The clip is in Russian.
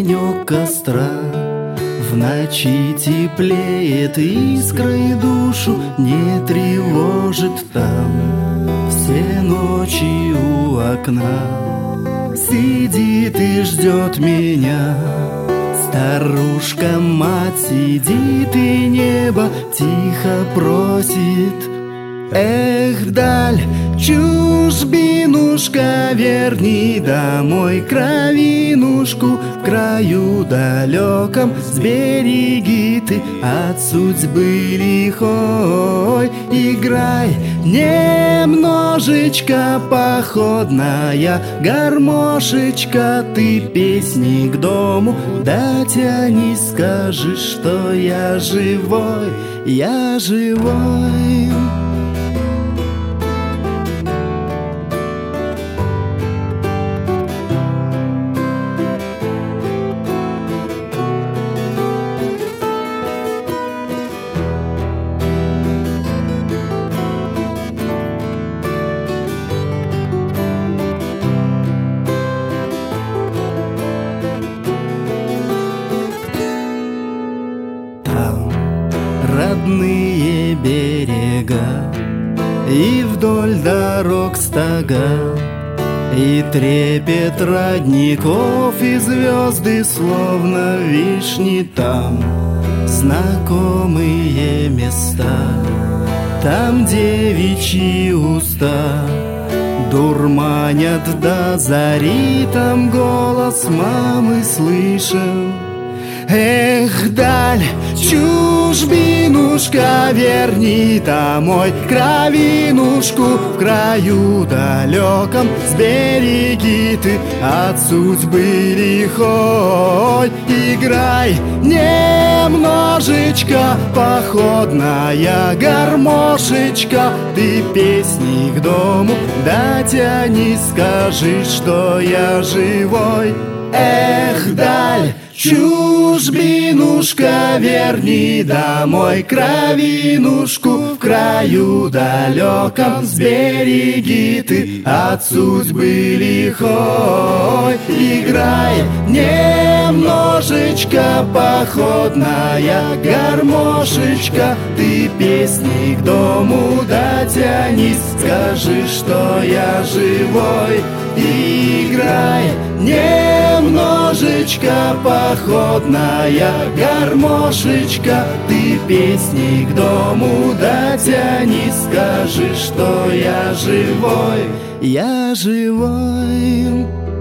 огонек костра в ночи теплеет, искрой душу не тревожит там. Все ночи у окна сидит и ждет меня старушка-мать, сидит и небо тихо просит: эх, даль, чужбинушка, верни домой кровинушку, в краю далеком сбереги ты от судьбы лихой. Играй немножечко, походная гармошечка, ты песни к дому дотянись, скажи, что я живой, я живой. Родные берега и вдоль дорог стога, и трепет родников, и звезды словно вишни там. Знакомые места, там девичьи уста дурманят до зари, там голос мамы слышен. Эх, даль, чужбинушка, верни домой кровинушку, в краю далеком сбереги ты от судьбы лихой. Играй немножечко, походная гармошечка, ты песни к дому дотянись, скажи, что я живой. Эх, даль, чужбинушка, верни домой кровинушку, в краю далеком сбереги ты от судьбы лихой. Играй немножечко, походная гармошечка, ты песни к дому дотянись, скажи, что я живой. Играй немножечко, походная гармошечка, ты песни к дому дотянись, скажи, что я живой, я живой.